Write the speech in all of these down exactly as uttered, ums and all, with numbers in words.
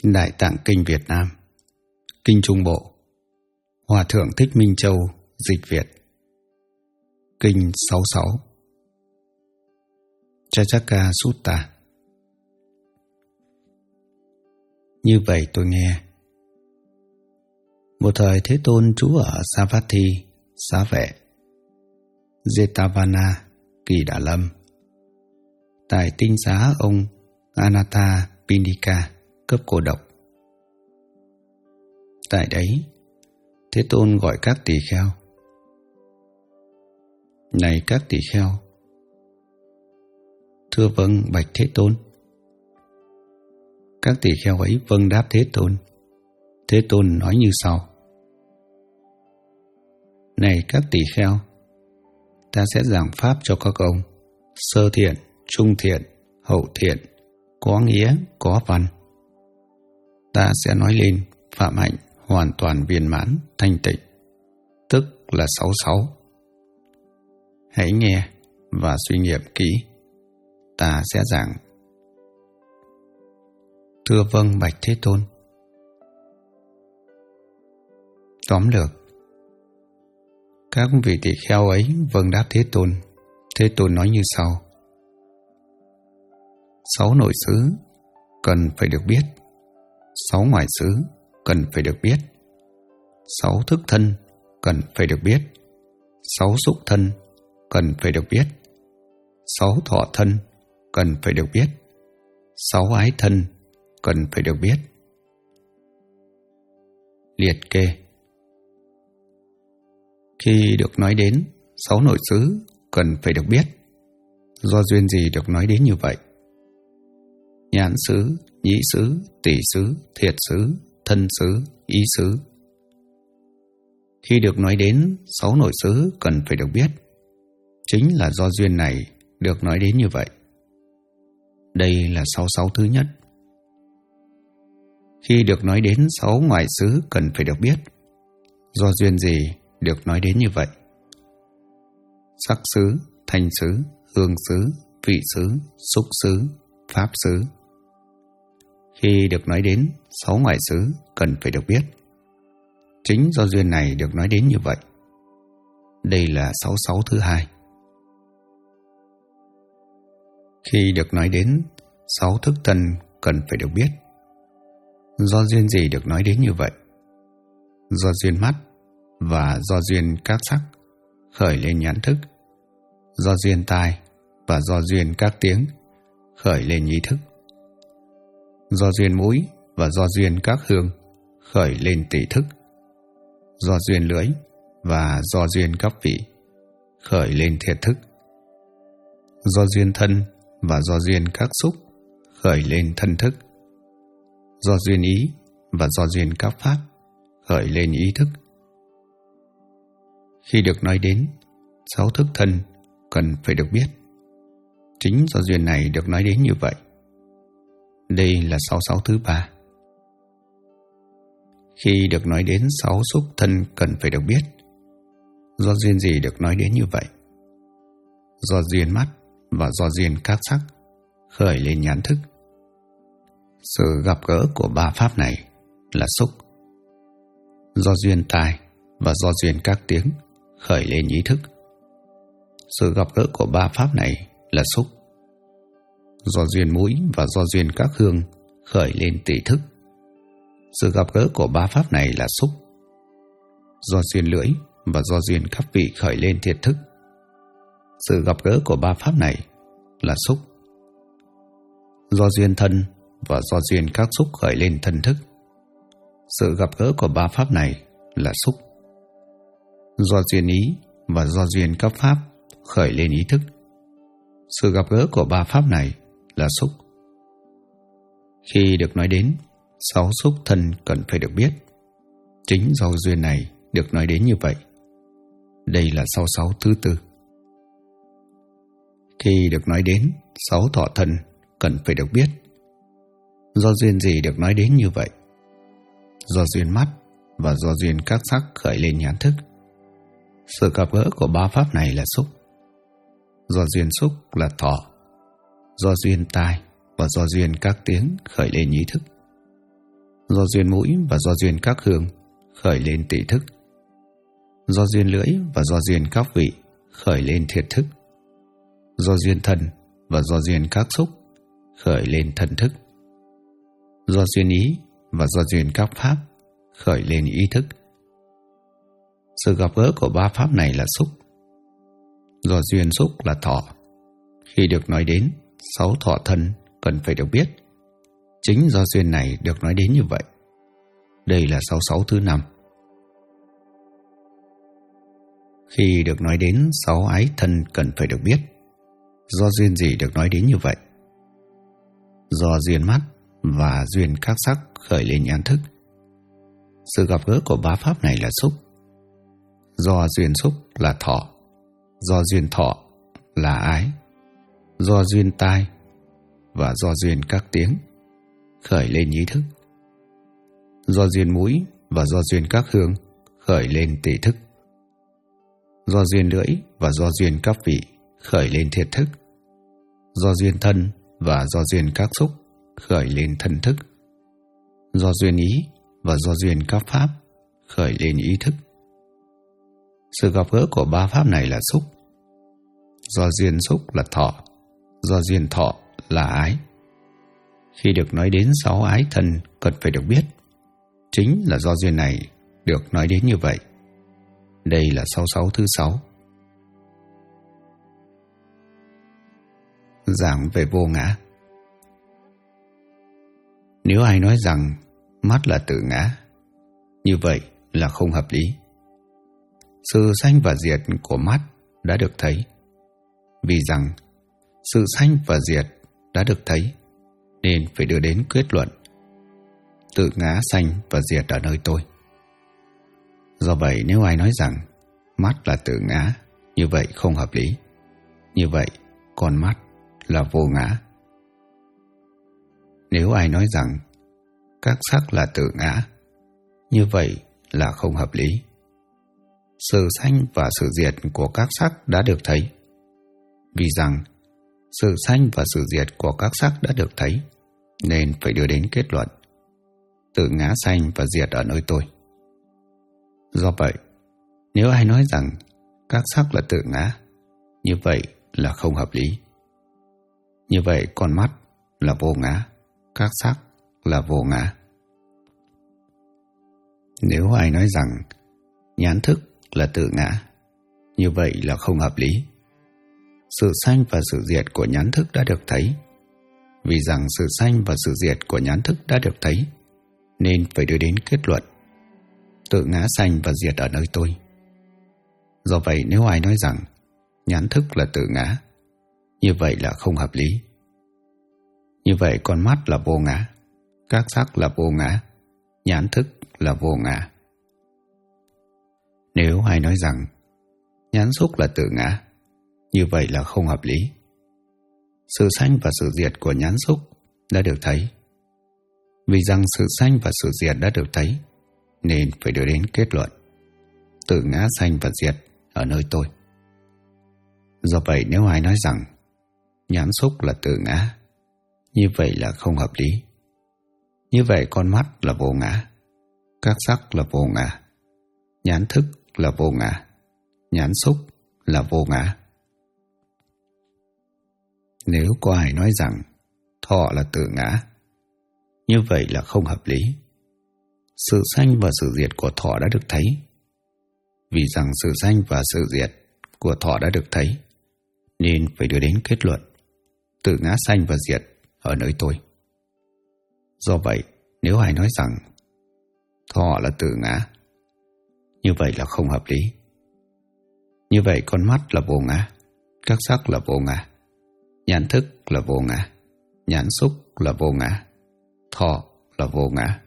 Đại Tạng Kinh Việt Nam, Kinh Trung Bộ, Hòa Thượng Thích Minh Châu dịch Việt. Kinh sáu mươi sáu, Chacaka Sutta. Như vậy tôi nghe. Một thời Thế Tôn trú ở Savatthi, Xá Vệ, Jetavana, Kỳ Đà Lâm, tại tinh xá ông Anatta Pindika cấp Cô Độc. Tại đấy, Thế Tôn gọi các tỳ kheo: Này các tỳ kheo! Thưa vâng, bạch Thế Tôn. Các tỳ kheo ấy vâng đáp Thế Tôn. Thế Tôn nói như sau: Này các tỳ kheo, ta sẽ giảng pháp cho các ông: sơ thiện, trung thiện, hậu thiện, có nghĩa, có văn. Ta sẽ nói lên phạm hạnh hoàn toàn viên mãn, thanh tịnh, tức là sáu sáu. Hãy nghe và suy nghiệm kỹ. Ta sẽ giảng. Thưa vâng, bạch Thế Tôn. Tóm lược: các vị tỳ kheo ấy vâng đáp Thế Tôn. Thế Tôn nói như sau: Sáu nội xứ cần phải được biết, sáu ngoại xứ cần phải được biết, sáu thức thân cần phải được biết, sáu xúc thân cần phải được biết, sáu thọ thân cần phải được biết, sáu ái thân cần phải được biết. Liệt kê. Khi được nói đến sáu nội xứ cần phải được biết, do duyên gì được nói đến như vậy? Nhãn xứ, nhĩ xứ, tỷ xứ, thiệt xứ, thân xứ, ý xứ. Khi được nói đến sáu nội xứ cần phải được biết, chính là do duyên này được nói đến như vậy. Đây là sáu sáu thứ nhất. Khi được nói đến sáu ngoại xứ cần phải được biết, do duyên gì được nói đến như vậy? Sắc xứ, thanh xứ, hương xứ, vị xứ, xúc xứ, pháp xứ. Khi được nói đến sáu ngoại xứ cần phải được biết, chính do duyên này được nói đến như vậy. Đây là sáu sáu thứ hai. Khi được nói đến sáu thức thân cần phải được biết, do duyên gì được nói đến như vậy? Do duyên mắt và do duyên các sắc khởi lên nhãn thức, do duyên tai và do duyên các tiếng khởi lên nhĩ thức, do duyên mũi và do duyên các hương khởi lên tỷ thức, do duyên lưỡi và do duyên các vị khởi lên thiệt thức, do duyên thân và do duyên các xúc khởi lên thân thức, do duyên ý và do duyên các pháp khởi lên ý thức. Khi được nói đến sáu thức thân cần phải được biết, chính do duyên này được nói đến như vậy. Đây là sáu sáu thứ ba. Khi được nói đến sáu xúc thân cần phải được biết, do duyên gì được nói đến như vậy? Do duyên mắt và do duyên các sắc khởi lên nhãn thức. Sự gặp gỡ của ba pháp này là xúc. Do duyên tai và do duyên các tiếng khởi lên ý thức. Sự gặp gỡ của ba pháp này là xúc. Do duyên mũi và do duyên các hương khởi lên tỷ thức. Sự gặp gỡ của ba pháp này là xúc. Do duyên lưỡi và do duyên các vị khởi lên thiệt thức. Sự gặp gỡ của ba pháp này là xúc. Do duyên thân và do duyên các xúc khởi lên thân thức. Sự gặp gỡ của ba pháp này là xúc. Do duyên ý và do duyên các pháp khởi lên ý thức. Sự gặp gỡ của ba pháp này là xúc. Khi được nói đến sáu xúc thân cần phải được biết, chính do duyên này được nói đến như vậy. Đây là sáu sáu thứ tư. Khi được nói đến sáu thọ thân cần phải được biết, do duyên gì được nói đến như vậy? Do duyên mắt và do duyên các sắc khởi lên nhãn thức. Sự gặp gỡ của ba pháp này là xúc. Do duyên xúc là thọ. Do duyên tai và do duyên các tiếng khởi lên ý thức. Do duyên mũi và do duyên các hương khởi lên tị thức. Do duyên lưỡi và do duyên các vị khởi lên thiệt thức. Do duyên thân và do duyên các xúc khởi lên thần thức. Do duyên ý và do duyên các pháp khởi lên ý thức. Sự gặp gỡ của ba pháp này là xúc. Do duyên xúc là thọ. Khi được nói đến, sáu thọ thân cần phải được biết. Chính do duyên này được nói đến như vậy. Đây là sáu sáu thứ năm. Khi được nói đến sáu ái thân cần phải được biết. Do duyên gì được nói đến như vậy? Do duyên mắt và duyên các sắc khởi lên nhãn thức. Sự gặp gỡ của ba pháp này là xúc. Do duyên xúc là thọ. Do duyên thọ là ái. Do duyên tai và do duyên các tiếng khởi lên ý thức. Do duyên mũi và do duyên các hương khởi lên tị thức. Do duyên lưỡi và do duyên các vị khởi lên thiệt thức. Do duyên thân và do duyên các xúc khởi lên thần thức. Do duyên ý và do duyên các pháp khởi lên ý thức. Sự gặp gỡ của ba pháp này là xúc. Do duyên xúc là thọ. Do duyên thọ là ái. Khi được nói đến sáu ái thân cần phải được biết. Chính là do duyên này được nói đến như vậy. Đây là sáu sáu thứ sáu. Giảng về vô ngã. Nếu ai nói rằng mắt là tự ngã, như vậy là không hợp lý. Sự sanh và diệt của mắt đã được thấy. Vì rằng sự sanh và diệt đã được thấy, nên phải đưa đến kết luận tự ngã sanh và diệt ở nơi tôi. Do vậy nếu ai nói rằng mắt là tự ngã, như vậy không hợp lý. Như vậy con mắt là vô ngã. Nếu ai nói rằng các sắc là tự ngã, như vậy là không hợp lý. Sự sanh và sự diệt của các sắc đã được thấy. Vì rằng sự sanh và sự diệt của các sắc đã được thấy, nên phải đưa đến kết luận tự ngã sanh và diệt ở nơi tôi. Do vậy, nếu ai nói rằng các sắc là tự ngã, như vậy là không hợp lý. Như vậy con mắt là vô ngã, các sắc là vô ngã. Nếu ai nói rằng nhãn thức là tự ngã, như vậy là không hợp lý. Sự sanh và sự diệt của nhãn thức đã được thấy. Vì rằng sự sanh và sự diệt của nhãn thức đã được thấy, nên phải đưa đến kết luận tự ngã sanh và diệt ở nơi tôi. Do vậy nếu ai nói rằng nhãn thức là tự ngã, như vậy là không hợp lý. Như vậy con mắt là vô ngã, các sắc là vô ngã, nhãn thức là vô ngã. Nếu ai nói rằng nhãn xúc là tự ngã, như vậy là không hợp lý. Sự sanh và sự diệt của nhãn xúc đã được thấy. Vì rằng sự sanh và sự diệt đã được thấy, nên phải đưa đến kết luận tự ngã sanh và diệt ở nơi tôi. Do vậy nếu ai nói rằng nhãn xúc là tự ngã, như vậy là không hợp lý. Như vậy con mắt là vô ngã, các sắc là vô ngã, nhãn thức là vô ngã, nhãn xúc là vô ngã. Nếu có ai nói rằng thọ là tự ngã, như vậy là không hợp lý. Sự sanh và sự diệt của thọ đã được thấy. Vì rằng sự sanh và sự diệt của thọ đã được thấy, nên phải đưa đến kết luận tự ngã sanh và diệt ở nơi tôi. Do vậy nếu ai nói rằng thọ là tự ngã, như vậy là không hợp lý. Như vậy con mắt là vô ngã, các sắc là vô ngã, nhãn thức là vô ngã, nhãn xúc là vô ngã, thọ là vô ngã.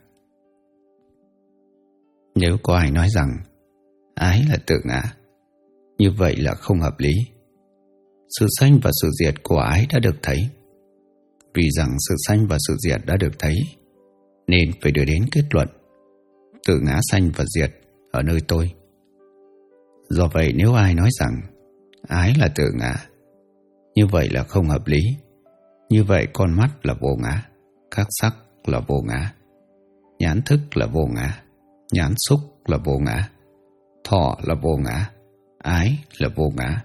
Nếu có ai nói rằng ái là tự ngã, như vậy là không hợp lý. Sự sanh và sự diệt của ái đã được thấy. Vì rằng sự sanh và sự diệt đã được thấy, nên phải đưa đến kết luận tự ngã sanh và diệt ở nơi tôi. Do vậy nếu ai nói rằng ái là tự ngã, như vậy là không hợp lý. Như vậy con mắt là vô ngã, các sắc là vô ngã, nhãn thức là vô ngã, nhãn xúc là vô ngã, thọ là vô ngã, ái là vô ngã.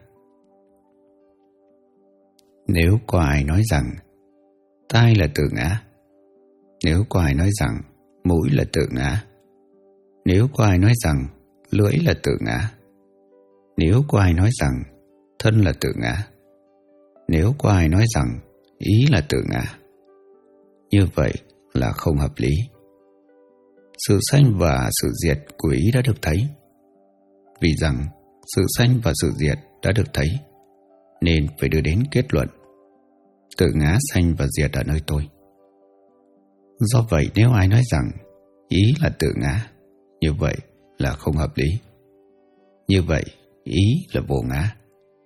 Nếu có ai nói rằng tai là tự ngã, nếu có ai nói rằng mũi là tự ngã, nếu có ai nói rằng lưỡi là tự ngã, nếu có ai nói rằng thân là tự ngã, nếu có ai nói rằng ý là tự ngã, như vậy là không hợp lý. Sự sanh và sự diệt của ý đã được thấy. Vì rằng sự sanh và sự diệt đã được thấy, nên phải đưa đến kết luận tự ngã sanh và diệt ở nơi tôi. Do vậy nếu ai nói rằng ý là tự ngã, như vậy là không hợp lý. Như vậy ý là vô ngã.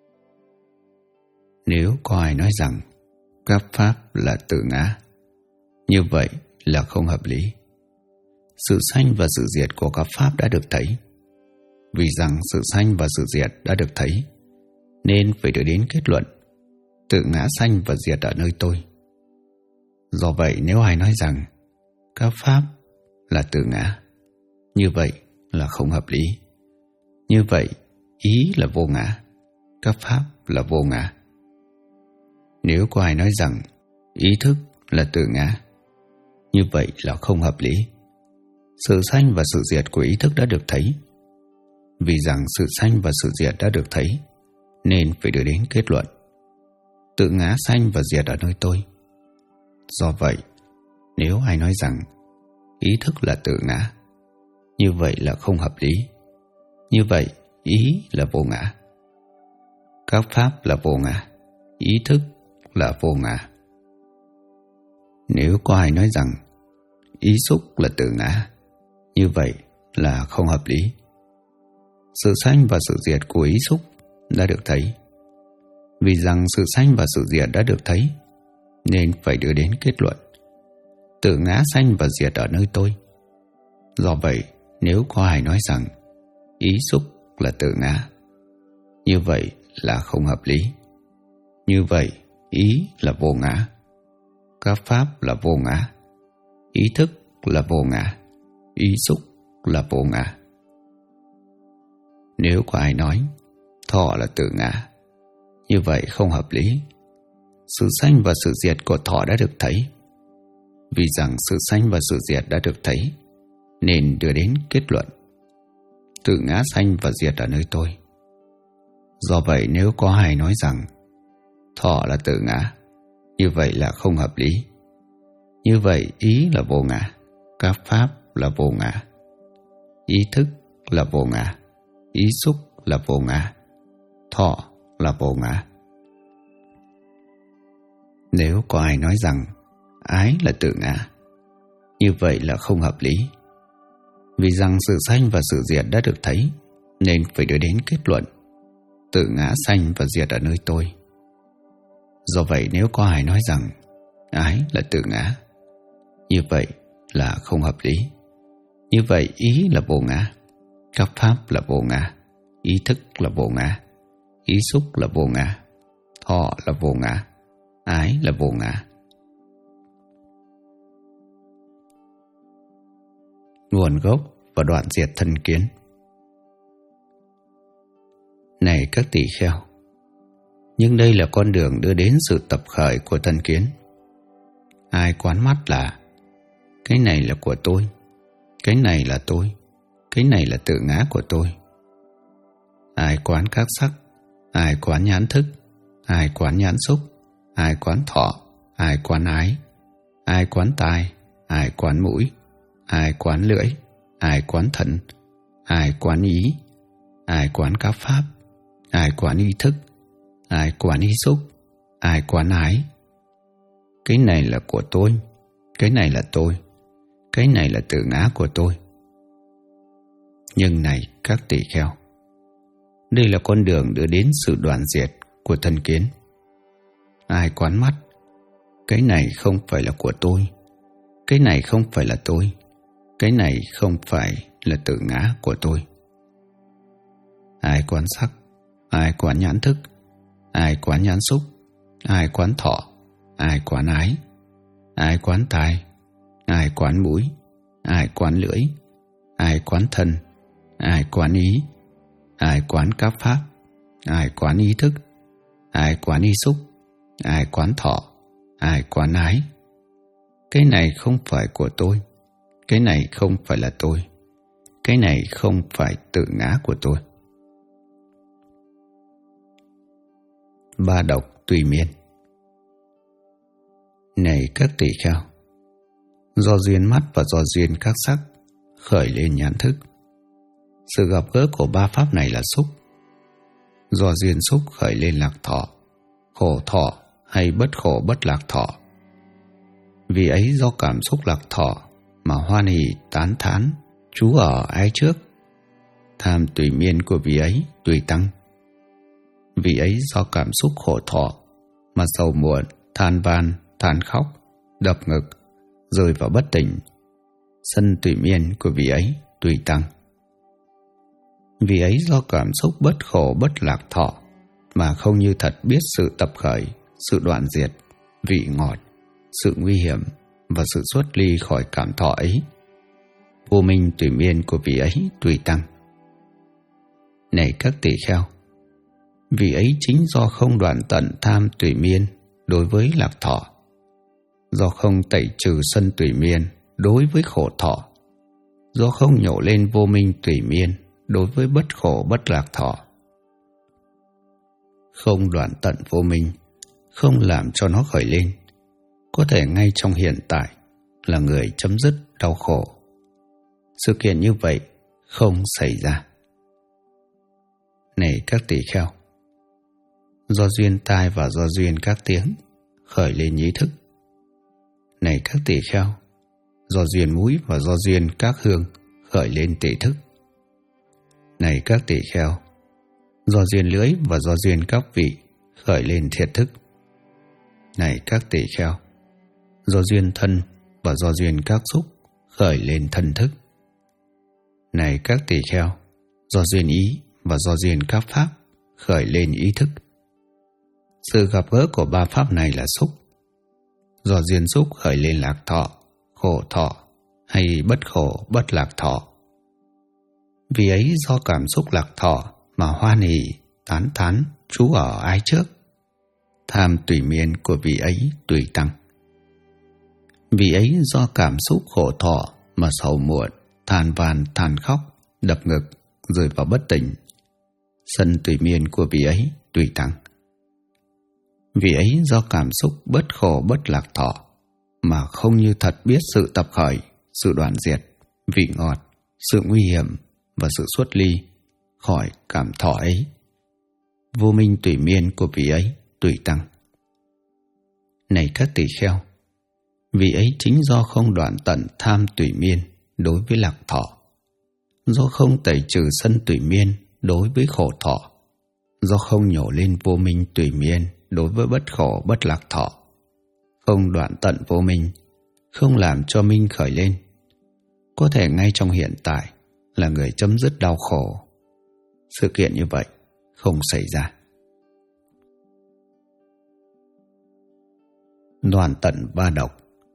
Nếu có ai nói rằng các pháp là tự ngã, như vậy là không hợp lý. Sự sanh và sự diệt của các pháp đã được thấy. Vì rằng sự sanh và sự diệt đã được thấy, nên phải đưa đến kết luận tự ngã sanh và diệt ở nơi tôi. Do vậy nếu ai nói rằng các pháp là tự ngã, như vậy là không hợp lý. Như vậy ý là vô ngã, các pháp là vô ngã. Nếu có ai nói rằng ý thức là tự ngã, như vậy là không hợp lý. Sự sanh và sự diệt của ý thức đã được thấy. Vì rằng sự sanh và sự diệt đã được thấy, nên phải đưa đến kết luận tự ngã sanh và diệt ở nơi tôi. Do vậy nếu ai nói rằng ý thức là tự ngã, như vậy là không hợp lý. Như vậy ý là vô ngã, các pháp là vô ngã, ý thức là vô ngã. Nếu có ai nói rằng ý xúc là tự ngã, như vậy là không hợp lý. Sự sanh và sự diệt của ý xúc đã được thấy. Vì rằng sự sanh và sự diệt đã được thấy, nên phải đưa đến kết luận tự ngã sanh và diệt ở nơi tôi. Do vậy nếu có ai nói rằng ý xúc là tự ngã, như vậy là không hợp lý. Như vậy ý là vô ngã, các pháp là vô ngã, ý thức là vô ngã, ý xúc là vô ngã. Nếu có ai nói thọ là tự ngã, như vậy không hợp lý. Sự sanh và sự diệt của thọ đã được thấy. Vì rằng sự sanh và sự diệt đã được thấy, nên đưa đến kết luận tự ngã sanh và diệt ở nơi tôi. Do vậy nếu có ai nói rằng thọ là tự ngã, như vậy là không hợp lý. Như vậy ý là vô ngã, các pháp là vô ngã, ý thức là vô ngã, ý xúc là vô ngã, thọ là vô ngã. Nếu có ai nói rằng ái là tự ngã, như vậy là không hợp lý. Vì rằng sự sanh và sự diệt đã được thấy, nên phải đưa đến kết luận tự ngã sanh và diệt ở nơi tôi. Do vậy nếu có ai nói rằng ái là tự ngã, như vậy là không hợp lý. Như vậy ý là vô ngã, các pháp là vô ngã, ý thức là vô ngã, ý xúc là vô ngã, thọ là vô ngã, ái là vô ngã. Nguồn gốc và đoạn diệt thân kiến. Này các tỳ kheo, nhưng đây là con đường đưa đến sự tập khởi của thân kiến. Ai quán mắt là cái này là của tôi, cái này là tôi, cái này là tự ngã của tôi. Ai quán các sắc, ai quán nhãn thức, ai quán nhãn xúc, ai quán thọ, ai quán ái, ai quán tai, ai quán mũi, ai quán lưỡi, ai quán thận, ai quán ý, ai quán các pháp, ai quán ý thức, ai quán ý xúc, ai quán ái. Cái này là của tôi, cái này là tôi, cái này là tự ngã của tôi. Nhưng này các tỳ kheo, đây là con đường đưa đến sự đoạn diệt của thân kiến. Ai quán mắt, cái này không phải là của tôi, cái này không phải là tôi, cái này không phải là tự ngã của tôi. Ai quán sắc, ai quán nhãn thức, ai quán nhãn xúc, ai quán thọ, ai quán ái, ai quán tai, ai quán mũi, ai quán lưỡi, ai quán thân, ai quán ý, ai quán các pháp, ai quán ý thức, ai quán ý xúc, ai quán thọ, ai quán ái. Cái này không phải của tôi, cái này không phải là tôi, cái này không phải tự ngã của tôi. Ba độc tùy miên. Này các tỳ kheo, do duyên mắt và do duyên các sắc khởi lên nhãn thức. Sự gặp gỡ của ba pháp này là xúc. Do duyên xúc khởi lên lạc thọ, khổ thọ hay bất khổ bất lạc thọ. Vì ấy do cảm xúc lạc thọ mà hoan hỷ tán thán trú ở ái trước. Tham tùy miên của vị ấy tùy tăng. Vì ấy do cảm xúc khổ thọ mà sầu muộn, than van, than khóc, đập ngực, rơi vào bất tỉnh. Sân tùy miên của vị ấy tùy tăng. Vì ấy do cảm xúc bất khổ bất lạc thọ mà không như thật biết sự tập khởi, sự đoạn diệt, vị ngọt, sự nguy hiểm và sự xuất ly khỏi cảm thọ ấy. Vô minh tùy miên của vị ấy tùy tăng. Này các tỳ kheo, vì ấy chính do không đoạn tận tham tùy miên đối với lạc thọ, do không tẩy trừ sân tùy miên đối với khổ thọ, do không nhổ lên vô minh tùy miên đối với bất khổ bất lạc thọ. Không đoạn tận vô minh, không làm cho nó khởi lên, có thể ngay trong hiện tại là người chấm dứt đau khổ. Sự kiện như vậy không xảy ra. Này các tỳ kheo, do duyên tai và do duyên các tiếng khởi lên ý thức. Này các tỳ kheo, do duyên mũi và do duyên các hương khởi lên tỷ thức. Này các tỳ kheo, do duyên lưỡi và do duyên các vị khởi lên thiệt thức. Này các tỳ kheo, do duyên thân và do duyên các xúc khởi lên thân thức. Này các tỳ kheo, do duyên ý và do duyên các pháp khởi lên ý thức. Sự gặp gỡ của ba pháp này là xúc. Do duyên xúc khởi lên lạc thọ, khổ thọ hay bất khổ bất lạc thọ. Vì ấy do cảm xúc lạc thọ mà hoan hỷ tán thán trú ở ái trước. Tham tùy miên của vị ấy tùy tăng. Vì ấy do cảm xúc khổ thọ mà sầu muộn, than van, than khóc, đập ngực, rơi vào bất tỉnh. Sân tùy miên của vị ấy tùy tăng. Vì ấy do cảm xúc bất khổ bất lạc thọ mà không như thật biết sự tập khởi, sự đoạn diệt, vị ngọt, sự nguy hiểm và sự xuất ly khỏi cảm thọ ấy. Vô minh tùy miên của vị ấy tùy tăng. Này các tỳ kheo, vì ấy chính do không đoạn tận tham tùy miên đối với lạc thọ, do không tẩy trừ sân tùy miên đối với khổ thọ, do không nhổ lên vô minh tùy miên đối với bất khổ bất lạc thọ, không đoạn tận vô minh, không làm cho minh khởi lên, có thể ngay trong hiện tại là người chấm dứt đau khổ. Sự kiện như vậy không xảy ra. Đoạn tận ba độc.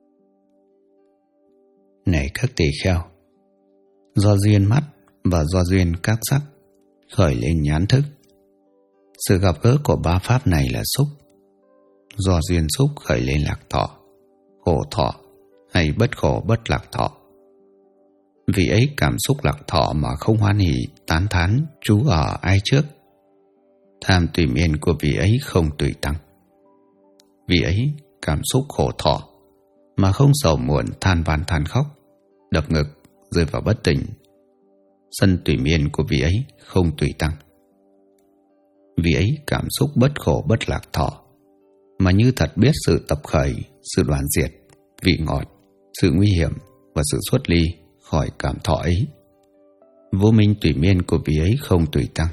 Này các tỳ kheo, do duyên mắt và do duyên các sắc khởi lên nhãn thức. Sự gặp gỡ của ba pháp này là xúc. Do duyên xúc khởi lên lạc thọ, khổ thọ hay bất khổ bất lạc thọ. Vì ấy cảm xúc lạc thọ mà không hoan hỷ tán thán trú ở ai trước. Tham tùy miên của vị ấy không tùy tăng. Vì ấy cảm xúc khổ thọ mà không sầu muộn, than van, than khóc, đập ngực, rơi vào bất tỉnh. Sân tùy miên của vị ấy không tùy tăng. Vì ấy cảm xúc bất khổ bất lạc thọ mà như thật biết sự tập khởi, sự đoạn diệt, vị ngọt, sự nguy hiểm và sự xuất ly khỏi cảm thọ ấy. Vô minh tùy miên của vị ấy không tùy tăng.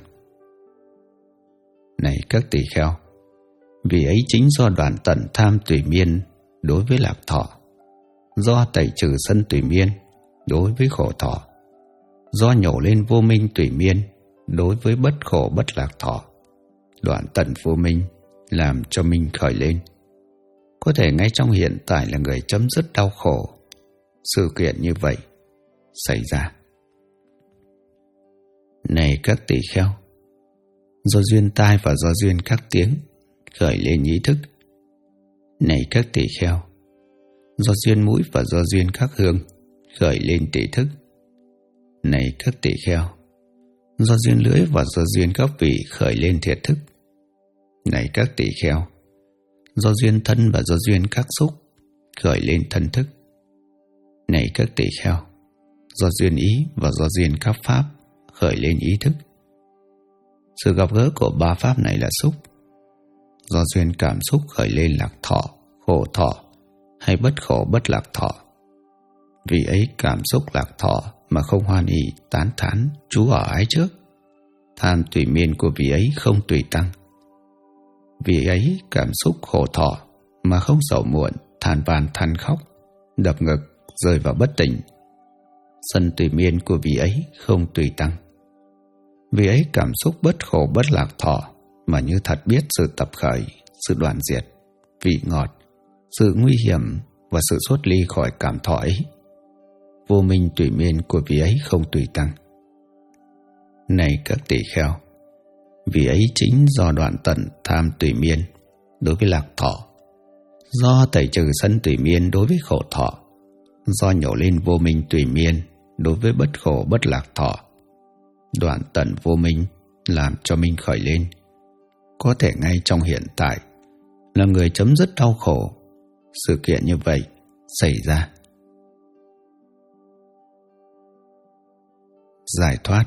Này các tỳ kheo, vì ấy chính do đoạn tận tham tùy miên đối với lạc thọ, do tẩy trừ sân tùy miên đối với khổ thọ, do nhổ lên vô minh tùy miên đối với bất khổ bất lạc thọ, đoạn tận vô minh làm cho minh khởi lên, có thể ngay trong hiện tại là người chấm dứt đau khổ. Sự kiện như vậy xảy ra. Này các tỳ kheo, do duyên tai và do duyên các tiếng khởi lên ý thức. Này các tỳ kheo, do duyên mũi và do duyên các hương khởi lên tỷ thức. Này các tỳ kheo, do duyên lưỡi và do duyên các vị khởi lên thiệt thức. Này các tỳ kheo, do duyên thân và do duyên các xúc khởi lên thân thức. Này các tỳ kheo, do duyên ý và do duyên các pháp khởi lên ý thức. Sự gặp gỡ của ba pháp này là xúc. Do duyên cảm xúc khởi lên lạc thọ, khổ thọ hay bất khổ bất lạc thọ. Vì ấy cảm xúc lạc thọ mà không hoan hỷ tán thán trú ở ái trước. Tham tùy miên của vị ấy không tùy tăng. Vì ấy cảm xúc khổ thọ mà không sầu muộn than van than khóc, đập ngực rơi vào bất tỉnh. Sân tùy miên của vị ấy không tùy tăng. Vì ấy cảm xúc bất khổ bất lạc thọ mà như thật biết sự tập khởi, sự đoạn diệt, vị ngọt, sự nguy hiểm và sự xuất ly khỏi cảm thọ ấy. Vô minh tùy miên của vị ấy không tùy tăng. Này các tỳ kheo, vì ấy chính do đoạn tận tham tùy miên đối với lạc thọ, do tẩy trừ sân tùy miên đối với khổ thọ, do nhổ lên vô minh tùy miên đối với bất khổ bất lạc thọ, đoạn tận vô minh làm cho minh khởi lên, có thể ngay trong hiện tại là người chấm dứt đau khổ. Sự kiện như vậy xảy ra. Giải thoát.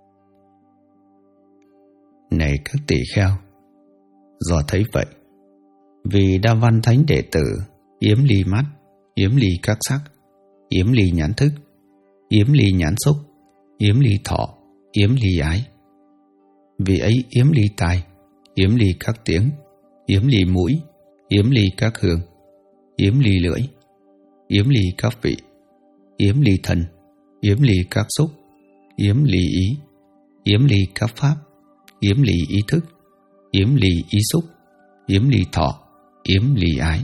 Này các tỳ kheo, do thấy vậy, vì đa văn thánh đệ tử yếm ly mắt, yếm ly các sắc, yếm ly nhãn thức, yếm ly nhãn xúc, yếm ly thọ, yếm ly ái. Vì ấy yếm ly tai, yếm ly các tiếng, yếm ly mũi, yếm ly các hương, yếm ly lưỡi, yếm ly các vị, yếm ly thân, yếm ly các xúc, yếm ly ý, yếm ly các pháp, yếm ly ý thức, yếm ly ý xúc, yếm ly thọ, yếm ly ái.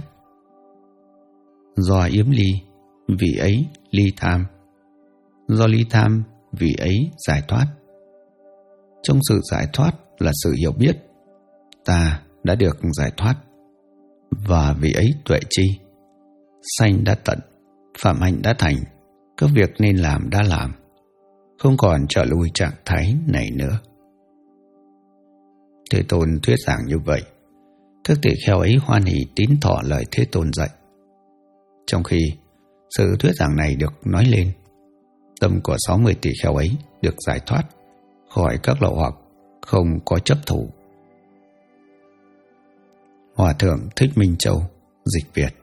Do yếm ly, vị ấy ly tham. Do ly tham, vị ấy giải thoát. Trong sự giải thoát là sự hiểu biết ta đã được giải thoát, và vì ấy tuệ chi, sanh đã tận, phạm hạnh đã thành, các việc nên làm đã làm, không còn trở lui trạng thái này nữa. Thế Tôn thuyết giảng như vậy, các tỳ kheo ấy hoan hỷ tín thọ lời Thế Tôn dạy. Trong khi sự thuyết giảng này được nói lên, tâm của sáu mươi tỳ kheo ấy được giải thoát khỏi các lậu hoặc, không có chấp thủ. Hòa thượng Thích Minh Châu, dịch Việt.